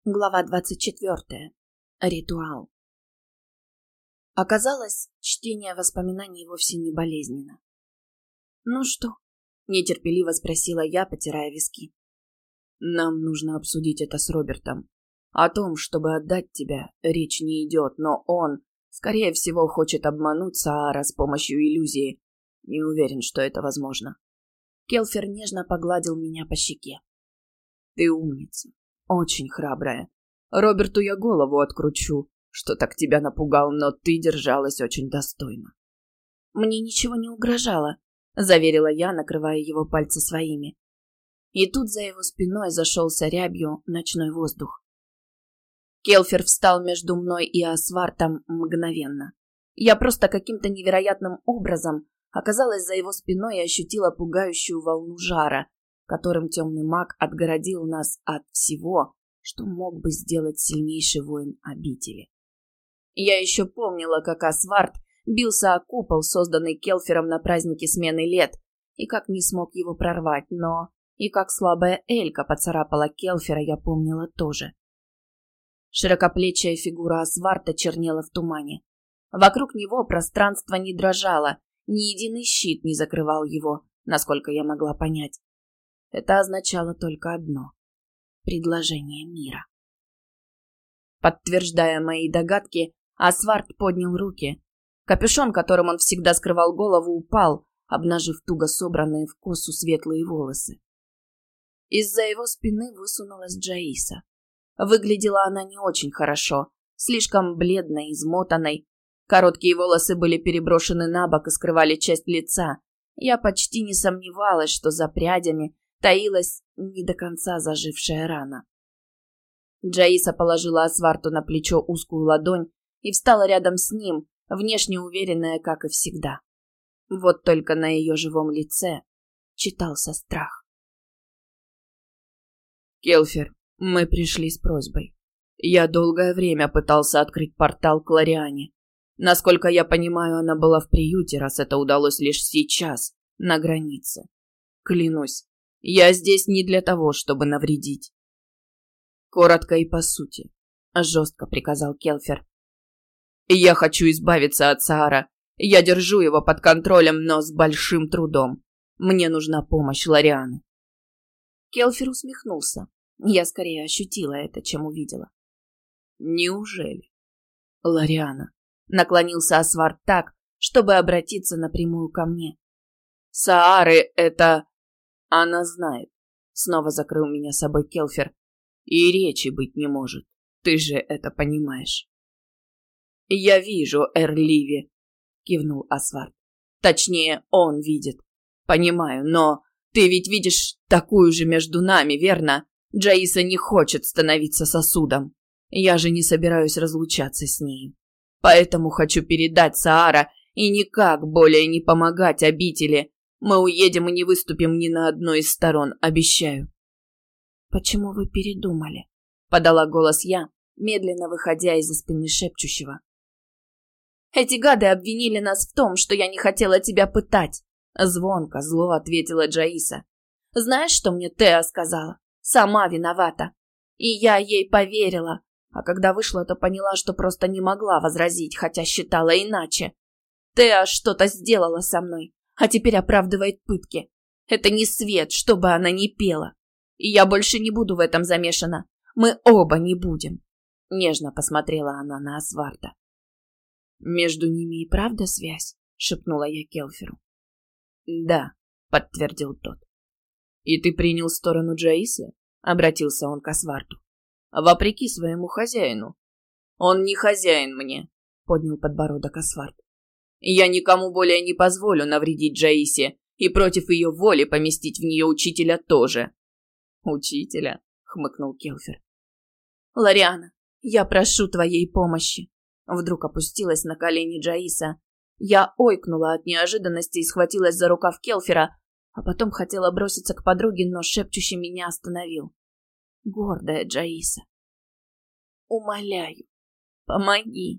Глава 24. Ритуал. Оказалось, чтение воспоминаний вовсе не болезненно. «Ну что?» – нетерпеливо спросила я, потирая виски. «Нам нужно обсудить это с Робертом. О том, чтобы отдать тебя, речь не идет, но он, скорее всего, хочет обмануть Саара с помощью иллюзии. Не уверен, что это возможно». Келфер нежно погладил меня по щеке. «Ты умница. Очень храбрая. Роберту я голову откручу, что так тебя напугал, но ты держалась очень достойно». «Мне ничего не угрожало», — заверила я, накрывая его пальцы своими. И тут за его спиной зашелся рябью ночной воздух. Келфер встал между мной и Асвартом мгновенно. Я просто каким-то невероятным образом оказалась за его спиной и ощутила пугающую волну жара, которым темный маг отгородил нас от всего, что мог бы сделать сильнейший воин обители. Я еще помнила, как Асварт бился о купол, созданный Келфером на празднике смены лет, и как не смог его прорвать, но и как слабая Элька поцарапала Келфера, я помнила тоже. Широкоплечья фигура Асварта чернела в тумане. Вокруг него пространство не дрожало, ни единый щит не закрывал его, насколько я могла понять. Это означало только одно — предложение мира. Подтверждая мои догадки, Асварт поднял руки. Капюшон, которым он всегда скрывал голову, упал, обнажив туго собранные в косу светлые волосы. Из-за его спины высунулась Джаиса. Выглядела она не очень хорошо, слишком бледной, измотанной. Короткие волосы были переброшены на бок и скрывали часть лица. Я почти не сомневалась, что за прядями таилась не до конца зажившая рана. Джаиса положила Асварту на плечо узкую ладонь и встала рядом с ним, внешне уверенная, как и всегда. Вот только на ее живом лице читался страх. «Келфер, мы пришли с просьбой. Я долгое время пытался открыть портал к Лориане. Насколько я понимаю, она была в приюте, раз это удалось лишь сейчас, на границе. Клянусь, я здесь не для того, чтобы навредить». «Коротко и по сути», — жестко приказал Келфер. «Я хочу избавиться от Саара. Я держу его под контролем, но с большим трудом. Мне нужна помощь Лорианы». Келфер усмехнулся. Я скорее ощутила это, чем увидела. «Неужели?» «Лориана», — наклонился Асварт так, чтобы обратиться напрямую ко мне. «Саары — это...» «Она знает», — снова закрыл меня собой Келфер. «И речи быть не может. Ты же это понимаешь». «Я вижу, Эрливи», — кивнул Асварт. «Точнее, он видит. Понимаю, но ты ведь видишь такую же между нами, верно? Джаиса не хочет становиться сосудом. Я же не собираюсь разлучаться с ней. Поэтому хочу передать Саара и никак более не помогать обители. Мы уедем и не выступим ни на одной из сторон, обещаю». «Почему вы передумали?» — подала голос я, медленно выходя из-за спины шепчущего. «Эти гады обвинили нас в том, что я не хотела тебя пытать», — звонко, зло ответила Джаиса. «Знаешь, что мне Теа сказала? Сама виновата. И я ей поверила, а когда вышла, то поняла, что просто не могла возразить, хотя считала иначе. Теа что-то сделала со мной, а теперь оправдывает пытки. Это не свет, что бы она ни пела. И я больше не буду в этом замешана. Мы оба не будем». Нежно посмотрела она на Асварта. «Между ними и правда связь?» — шепнула я Келферу. «Да», — подтвердил тот. «И ты принял сторону Джаисы?» — обратился он к Асварту. «Вопреки своему хозяину». «Он не хозяин мне», — поднял подбородок Асварт. «Я никому более не позволю навредить Джаисе и против ее воли поместить в нее учителя тоже». «Учителя?» — хмыкнул Келфер. «Лориана, я прошу твоей помощи». Вдруг опустилась на колени Джаиса. Я ойкнула от неожиданности и схватилась за рукав Келфера, а потом хотела броситься к подруге, но шепчущий меня остановил. Гордая Джаиса. «Умоляю, помоги».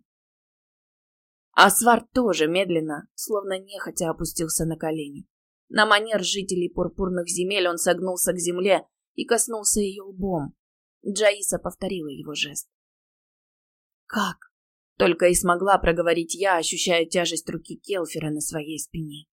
Асварт тоже медленно, словно нехотя, опустился на колени. На манер жителей пурпурных земель он согнулся к земле и коснулся ее лбом. Джаиса повторила его жест. «Как?» — только и смогла проговорить я, ощущая тяжесть руки Келфера на своей спине.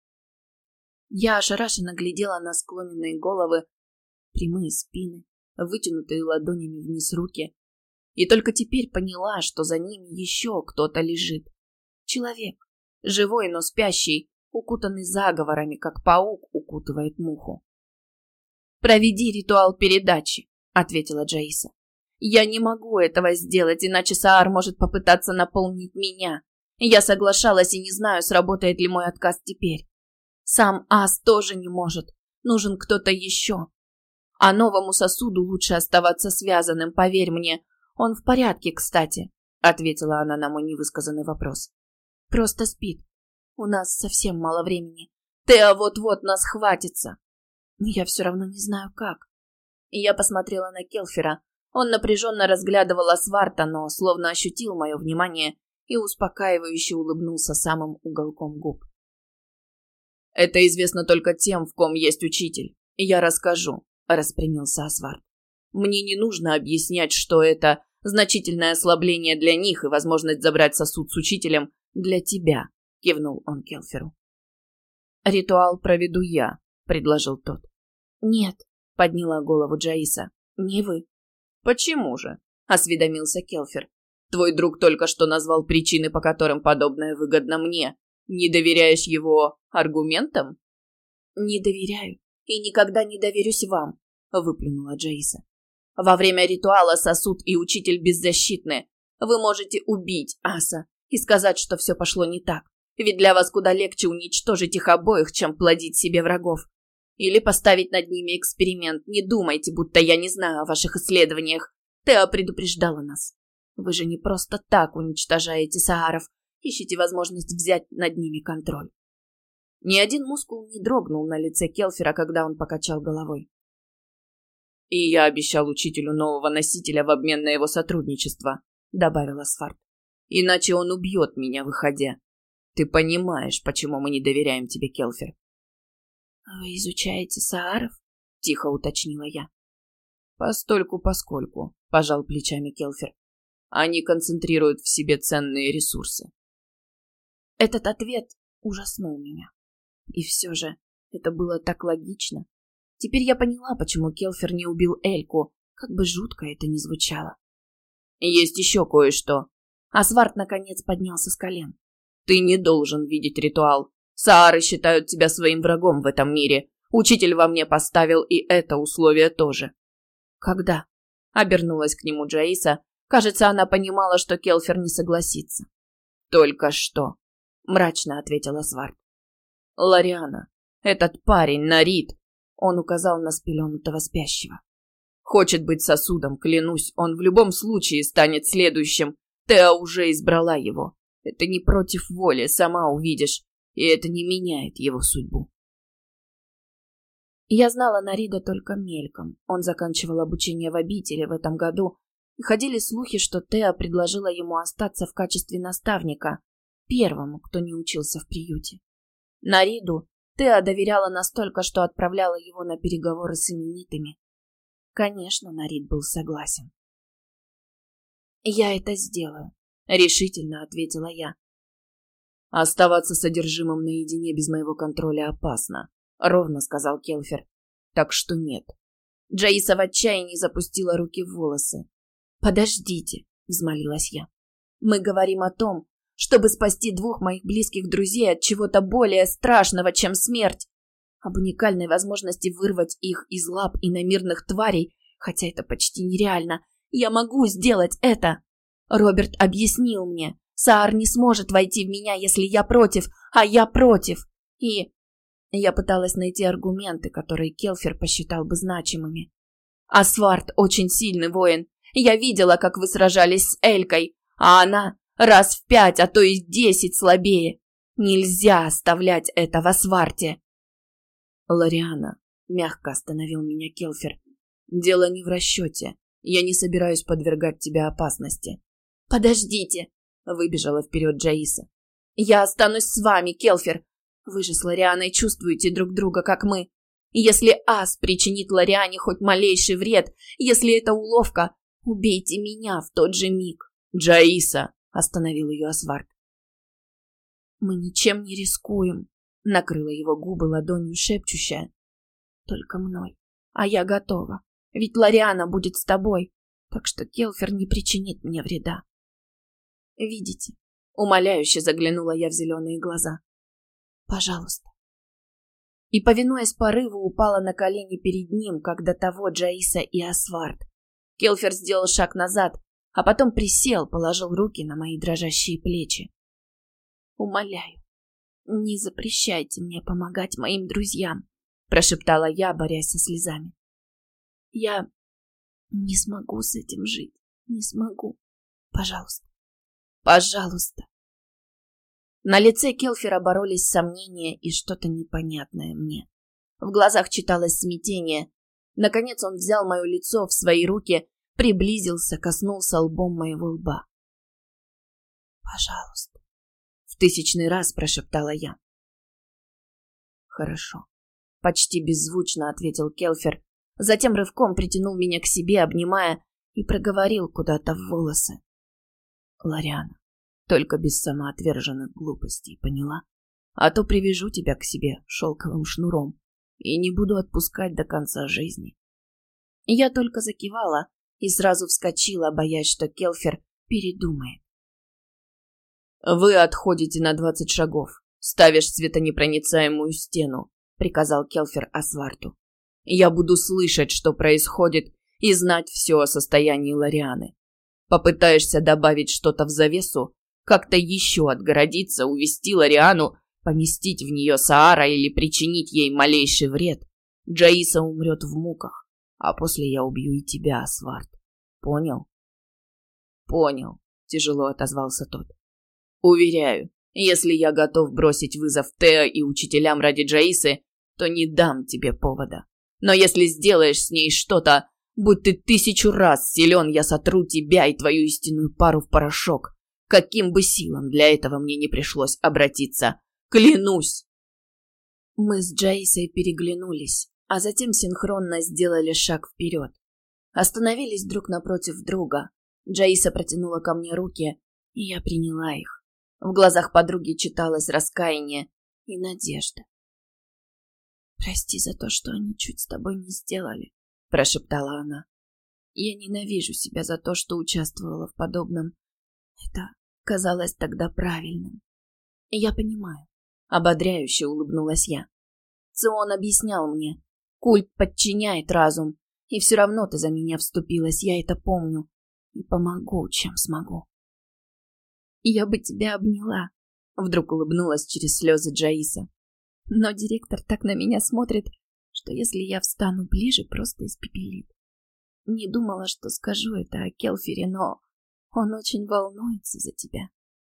Я ошарашенно глядела на склоненные головы, прямые спины, вытянутые ладонями вниз руки, и только теперь поняла, что за ними еще кто-то лежит. Человек, живой, но спящий, укутанный заговорами, как паук укутывает муху. «Проведи ритуал передачи», — ответила Джаиса. «Я не могу этого сделать, иначе Саар может попытаться наполнить меня. Я соглашалась и не знаю, сработает ли мой отказ теперь. Сам Ас тоже не может. Нужен кто-то еще. А новому сосуду лучше оставаться связанным, поверь мне. Он в порядке, кстати», — ответила она на мой невысказанный вопрос. «Просто спит. У нас совсем мало времени. Теа вот-вот нас хватится. Я все равно не знаю, как». И я посмотрела на Келфера. Он напряженно разглядывал Асварта, но словно ощутил мое внимание и успокаивающе улыбнулся самым уголком губ. «Это известно только тем, в ком есть учитель. Я расскажу», — распрямился Асварт. «Мне не нужно объяснять, что это значительное ослабление для них и возможность забрать сосуд с учителем для тебя», — кивнул он Келферу. «Ритуал проведу я», — предложил тот. «Нет», — подняла голову Джаиса, — «не вы». «Почему же?» — осведомился Келфер. «Твой друг только что назвал причины, по которым подобное выгодно мне. Не доверяешь его аргументам?» «Не доверяю и никогда не доверюсь вам», — выплюнула Джаиса. «Во время ритуала сосуд и учитель беззащитны. Вы можете убить Аса и сказать, что все пошло не так. Ведь для вас куда легче уничтожить их обоих, чем плодить себе врагов. Или поставить над ними эксперимент. Не думайте, будто я не знаю о ваших исследованиях. Теа предупреждала нас. Вы же не просто так уничтожаете сааров. Ищите возможность взять над ними контроль». Ни один мускул не дрогнул на лице Келфера, когда он покачал головой. «И я обещал учителю нового носителя в обмен на его сотрудничество», — добавил Асфарт. «Иначе он убьет меня, выходя. Ты понимаешь, почему мы не доверяем тебе, Келфер?» «Вы изучаете сааров?» — тихо уточнила я. «Постольку-поскольку», — пожал плечами Келфер. «Они концентрируют в себе ценные ресурсы». Этот ответ ужаснул меня. И все же это было так логично. Теперь я поняла, почему Келфер не убил Эльку, как бы жутко это ни звучало. «Есть еще кое-что». Асварт наконец поднялся с колен. «Ты не должен видеть ритуал. Саары считают тебя своим врагом в этом мире. Учитель во мне поставил и это условие тоже». «Когда?» — обернулась к нему Джаиса. Кажется, она понимала, что Келфер не согласится. «Только что», — мрачно ответила Асварт. «Лариана, этот парень, Нарид», — он указал на спеленутого спящего. «Хочет быть сосудом, клянусь, он в любом случае станет следующим. Теа уже избрала его. Это не против воли, сама увидишь, и это не меняет его судьбу». Я знала Нарида только мельком. Он заканчивал обучение в обители в этом году, и ходили слухи, что Теа предложила ему остаться в качестве наставника, первому, кто не учился в приюте. Нариду Теа доверяла настолько, что отправляла его на переговоры с именитыми. Конечно, Нарид был согласен. «Я это сделаю», — решительно ответила я. «Оставаться содержимым наедине без моего контроля опасно», — ровно сказал Келфер. «Так что нет». Джаиса в отчаянии запустила руки в волосы. «Подождите», — взмолилась я. «Мы говорим о том, чтобы спасти двух моих близких друзей от чего-то более страшного, чем смерть. Об уникальной возможности вырвать их из лап иномирных тварей, хотя это почти нереально. Я могу сделать это. Роберт объяснил мне, Саар не сможет войти в меня, если я против, а я против. И я пыталась найти аргументы, которые Келфер посчитал бы значимыми. Асварт очень сильный воин. Я видела, как вы сражались с Элькой, а она раз в 5, а то и 10 слабее. Нельзя оставлять это в Асварте. «Лариана», — мягко остановил меня Келфер, — «дело не в расчете. Я не собираюсь подвергать тебя опасности». «Подождите», — выбежала вперед Джаиса. «Я останусь с вами, Келфер. Вы же с Ларианой чувствуете друг друга, как мы. Если Ас причинит Лориане хоть малейший вред, если это уловка, убейте меня в тот же миг. Джаиса, остановил ее Асвард. Мы ничем не рискуем, накрыла его губы ладонью шепчущая. Только мной. А я готова. Ведь Лориана будет с тобой, так что Келфер не причинит мне вреда. Видите? Умоляюще заглянула я в зеленые глаза. Пожалуйста. И, повинуясь порыву, упала на колени перед ним, как до того Джаиса и Асвард. Келфер сделал шаг назад, а потом присел, положил руки на мои дрожащие плечи. «Умоляю, не запрещайте мне помогать моим друзьям», прошептала я, борясь со слезами. «Я не смогу с этим жить, не смогу. Пожалуйста, пожалуйста». На лице Келфера боролись сомнения и что-то непонятное мне. В глазах читалось смятение. Наконец он взял мое лицо в свои руки, приблизился, коснулся лбом моего лба. «Пожалуйста», — в 1000-й раз прошептала я. «Хорошо», — почти беззвучно ответил Келфер, затем рывком притянул меня к себе, обнимая, и проговорил куда-то в волосы. «Лориана, только без самоотверженных глупостей, поняла? А то привяжу тебя к себе шелковым шнуром и не буду отпускать до конца жизни». Я только закивала и сразу вскочила, боясь, что Келфер передумает. «Вы отходите на 20 шагов. Ставишь светонепроницаемую стену», — приказал Келфер Асварту. «Я буду слышать, что происходит, и знать все о состоянии Лорианы. Попытаешься добавить что-то в завесу, как-то еще отгородиться, увести Лориану, поместить в нее Саара или причинить ей малейший вред, Джаиса умрет в муках, а после я убью и тебя, Асвард. Понял?» «Понял», — тяжело отозвался тот. «Уверяю, если я готов бросить вызов Тео и учителям ради Джаисы, то не дам тебе повода. Но если сделаешь с ней что-то, будь ты 1000 раз силен, я сотру тебя и твою истинную пару в порошок. Каким бы силам для этого мне не пришлось обратиться. Клянусь!» Мы с Джаисой переглянулись, а затем синхронно сделали шаг вперед. Остановились друг напротив друга. Джаиса протянула ко мне руки, и я приняла их. В глазах подруги читалось раскаяние и надежда. «Прости за то, что они чуть с тобой не сделали», — прошептала она. «Я ненавижу себя за то, что участвовала в подобном. Это казалось тогда правильным». «Я понимаю», — ободряюще улыбнулась я. «Цион объяснял мне. Культ подчиняет разум, и все равно ты за меня вступилась, я это помню. И помогу, чем смогу». «Я бы тебя обняла», — вдруг улыбнулась через слезы Джаиса. «Но директор так на меня смотрит, что если я встану ближе, просто испепелит. Не думала, что скажу это о Келфере, но он очень волнуется за тебя».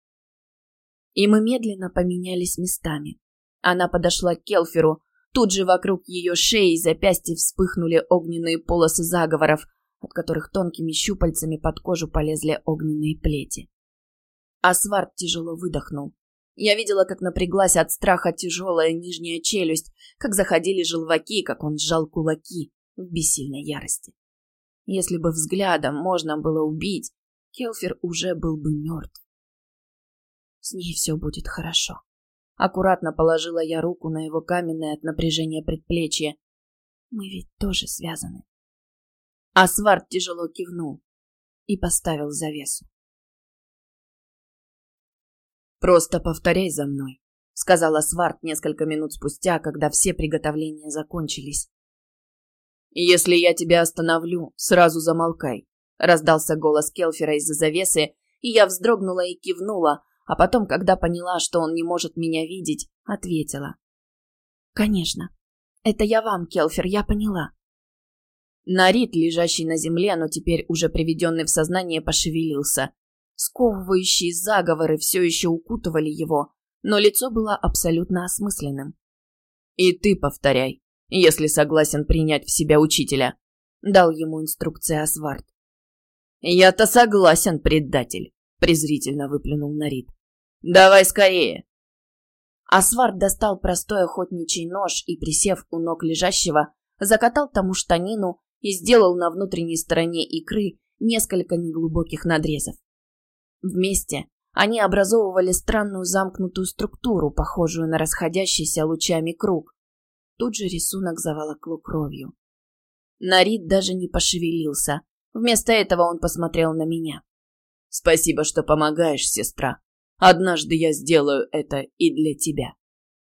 И мы медленно поменялись местами. Она подошла к Келферу, тут же вокруг ее шеи и запястья вспыхнули огненные полосы заговоров, от которых тонкими щупальцами под кожу полезли огненные плети. Асвард тяжело выдохнул. Я видела, как напряглась от страха тяжелая нижняя челюсть, как заходили желваки, как он сжал кулаки в бессильной ярости. Если бы взглядом можно было убить, Келфер уже был бы мертв. «С ней все будет хорошо». Аккуратно положила я руку на его каменное от напряжения предплечье. «Мы ведь тоже связаны». Асвард тяжело кивнул и поставил завесу. «Просто повторяй за мной», — сказал Асвард несколько минут спустя, когда все приготовления закончились. «Если я тебя остановлю, сразу замолкай», — раздался голос Келфера из-за завесы, и я вздрогнула и кивнула, а потом, когда поняла, что он не может меня видеть, ответила. «Конечно. Это я вам, Келфер, я поняла». Нарид, лежащий на земле, но теперь уже приведенный в сознание, пошевелился. Сковывающие заговоры все еще укутывали его, но лицо было абсолютно осмысленным. «И ты повторяй, если согласен принять в себя учителя», — дал ему инструкции Асвард. «Я-то согласен, предатель», — презрительно выплюнул Нарид. «Давай скорее». Асвард достал простой охотничий нож и, присев у ног лежащего, закатал тому штанину и сделал на внутренней стороне икры несколько неглубоких надрезов. Вместе они образовывали странную замкнутую структуру, похожую на расходящийся лучами круг. Тут же рисунок заволокло кровью. Нарид даже не пошевелился. Вместо этого он посмотрел на меня. «Спасибо, что помогаешь, сестра. Однажды я сделаю это и для тебя».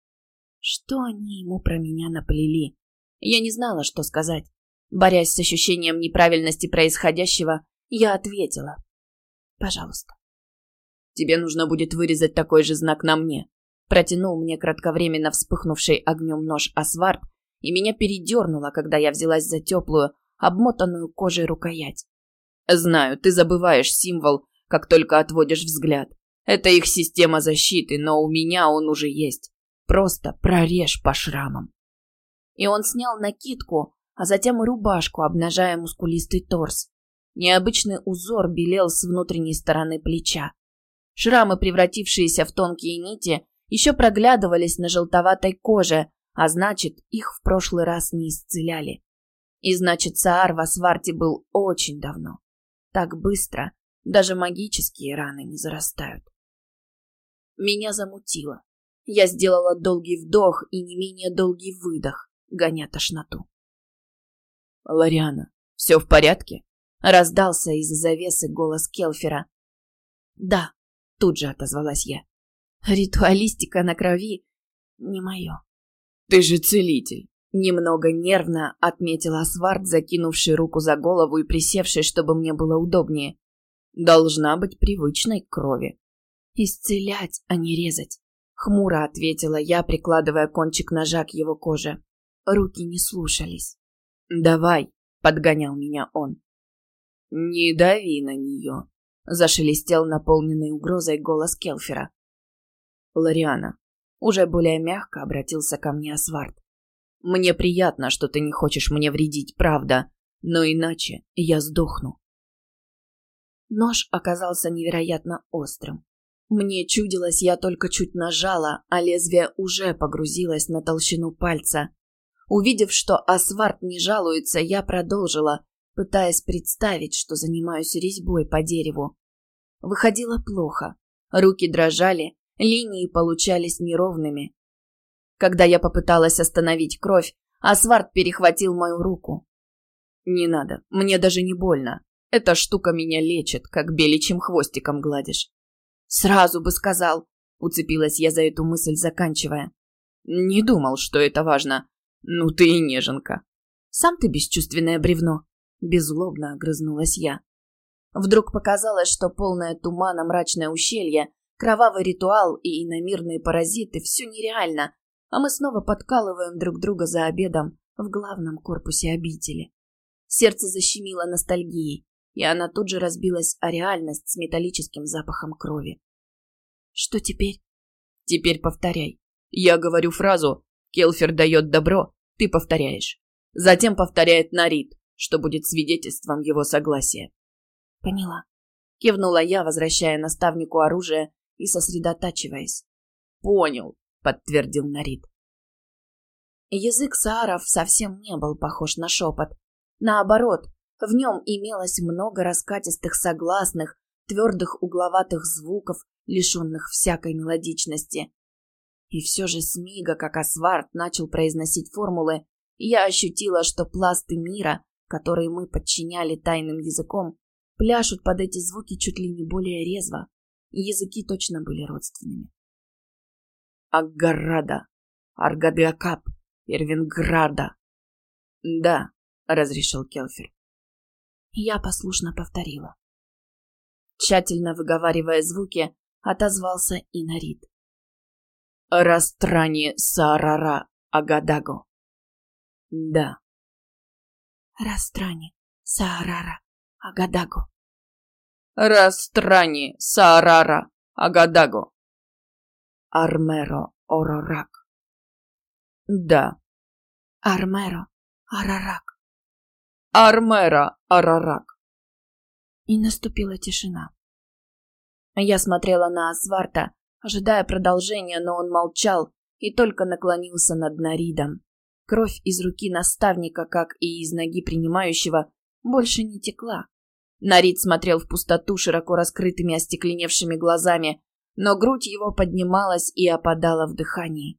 Что они ему про меня наплели? Я не знала, что сказать. Борясь с ощущением неправильности происходящего, я ответила. «Пожалуйста». «Тебе нужно будет вырезать такой же знак на мне». Протянул мне кратковременно вспыхнувший огнем нож Асвард, и меня передернуло, когда я взялась за теплую, обмотанную кожей рукоять. «Знаю, ты забываешь символ, как только отводишь взгляд. Это их система защиты, но у меня он уже есть. Просто прорежь по шрамам». И он снял накидку, а затем и рубашку, обнажая мускулистый торс. Необычный узор белел с внутренней стороны плеча. Шрамы, превратившиеся в тонкие нити, еще проглядывались на желтоватой коже, а значит, их в прошлый раз не исцеляли. И значит, Саар в Асварте был очень давно. Так быстро даже магические раны не зарастают. Меня замутило. Я сделала долгий вдох и не менее долгий выдох, гоня тошноту. «Лориана, все в порядке?» Раздался из-за завесы голос Келфера. «Да», — тут же отозвалась я. «Ритуалистика на крови не мое». «Ты же целитель». Немного нервно отметил Асвард, закинувший руку за голову и присевший, чтобы мне было удобнее. «Должна быть привычной к крови». «Исцелять, а не резать», — хмуро ответила я, прикладывая кончик ножа к его коже. Руки не слушались. «Давай», — подгонял меня он. «Не дави на нее», — зашелестел наполненный угрозой голос Келфера. «Лориана», — уже более мягко обратился ко мне Асвард. «Мне приятно, что ты не хочешь мне вредить, правда, но иначе я сдохну». Нож оказался невероятно острым. Мне чудилось, я только чуть нажала, а лезвие уже погрузилось на толщину пальца. Увидев, что Асвард не жалуется, я продолжила, пытаясь представить, что занимаюсь резьбой по дереву. Выходило плохо. Руки дрожали, линии получались неровными. Когда я попыталась остановить кровь, Асвард перехватил мою руку. «Не надо, мне даже не больно. Эта штука меня лечит, как беличьим хвостиком гладишь». «Сразу бы сказал», — уцепилась я за эту мысль, заканчивая. «Не думал, что это важно. Ну ты и неженка». «Сам ты бесчувственное бревно», — беззлобно огрызнулась я. Вдруг показалось, что полное тумана мрачное ущелье, кровавый ритуал и иномирные паразиты — все нереально, а мы снова подкалываем друг друга за обедом в главном корпусе обители. Сердце защемило ностальгией, и она тут же разбилась о реальность с металлическим запахом крови. «Что теперь?» «Теперь повторяй. Я говорю фразу, Келфер дает добро, ты повторяешь. Затем повторяет Нарид, что будет свидетельством его согласия». «Поняла», — кивнула я, возвращая наставнику оружие и сосредотачиваясь. «Понял», — подтвердил Нарид. Язык сааров совсем не был похож на шепот. Наоборот, в нем имелось много раскатистых согласных, твердых угловатых звуков, лишенных всякой мелодичности. И все же с мига, как Асвард начал произносить формулы, я ощутила, что пласты мира, которые мы подчиняли тайным языком, пляшут под эти звуки чуть ли не более резво. Языки точно были родственными. «Аггарада, Аргадиакап, Ирвинграда». «Да», — разрешил Келфер. Я послушно повторила. Тщательно выговаривая звуки, отозвался и Нарид. «Растрани Саарара Агадаго». «Да». «Растрани Саарара Агадаго». «Растрани Саарара Агадаго». «Армеро Орорак». «Да». «Армеро Арарак». «Армера Арарак». И наступила тишина. Я смотрела на Асварта, ожидая продолжения, но он молчал, и только наклонился над Наридом. Кровь из руки наставника, как и из ноги принимающего, больше не текла. Нарид смотрел в пустоту широко раскрытыми остекленевшими глазами, но грудь его поднималась и опадала в дыхании.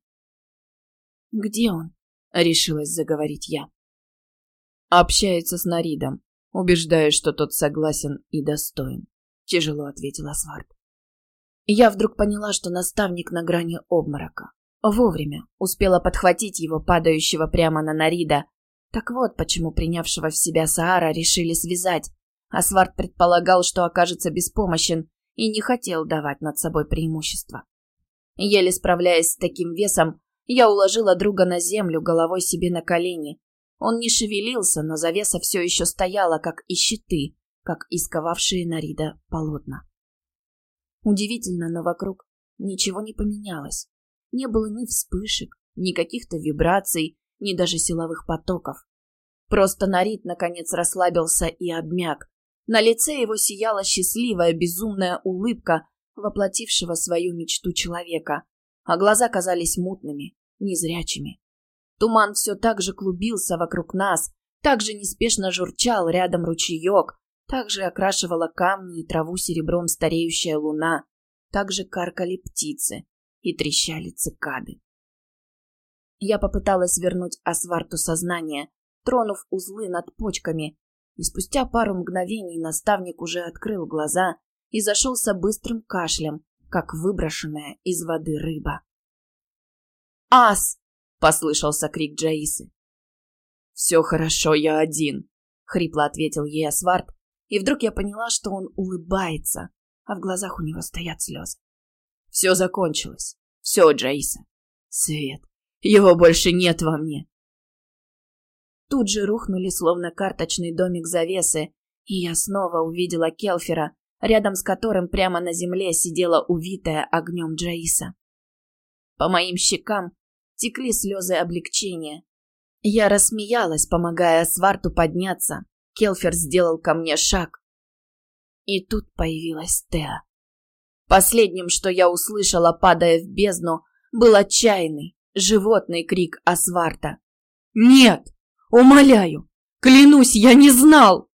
«Где он?» — решилась заговорить я. «Общается с Наридом, убеждая, что тот согласен и достоин», — тяжело ответил Асварт. Я вдруг поняла, что наставник на грани обморока. Вовремя успела подхватить его, падающего прямо на Нарида. Так вот, почему принявшего в себя Саара решили связать. Асварт предполагал, что окажется беспомощен, и не хотел давать над собой преимущество. Еле справляясь с таким весом, я уложила друга на землю, головой себе на колени. Он не шевелился, но завеса все еще стояла, как и щиты, как и сковавшие Нарида полотна. Удивительно, но вокруг ничего не поменялось. Не было ни вспышек, ни каких-то вибраций, ни даже силовых потоков. Просто Нарид наконец расслабился и обмяк. На лице его сияла счастливая, безумная улыбка воплотившего свою мечту человека, а глаза казались мутными, незрячими. Туман все так же клубился вокруг нас, так же неспешно журчал рядом ручеек, так же окрашивала камни и траву серебром стареющая луна, так же каркали птицы и трещали цикады. Я попыталась вернуть Асварту сознание, тронув узлы над почками, и спустя пару мгновений наставник уже открыл глаза и зашелся быстрым кашлем, как выброшенная из воды рыба. «Ас!» — послышался крик Джаисы. «Все хорошо, я один», — хрипло ответил ей Асварт, и вдруг я поняла, что он улыбается, а в глазах у него стоят слезы. «Все закончилось. Все, Джаиса. Свет. Его больше нет во мне». Тут же рухнули, словно карточный домик завесы, и я снова увидела Келфера, рядом с которым прямо на земле сидела увитая огнем Джаиса. По моим щекам текли слезы облегчения. Я рассмеялась, помогая Асварту подняться. Келфер сделал ко мне шаг. И тут появилась Теа. Последним, что я услышала, падая в бездну, был отчаянный, животный крик Асварта. «Нет! Умоляю! Клянусь, я не знал!»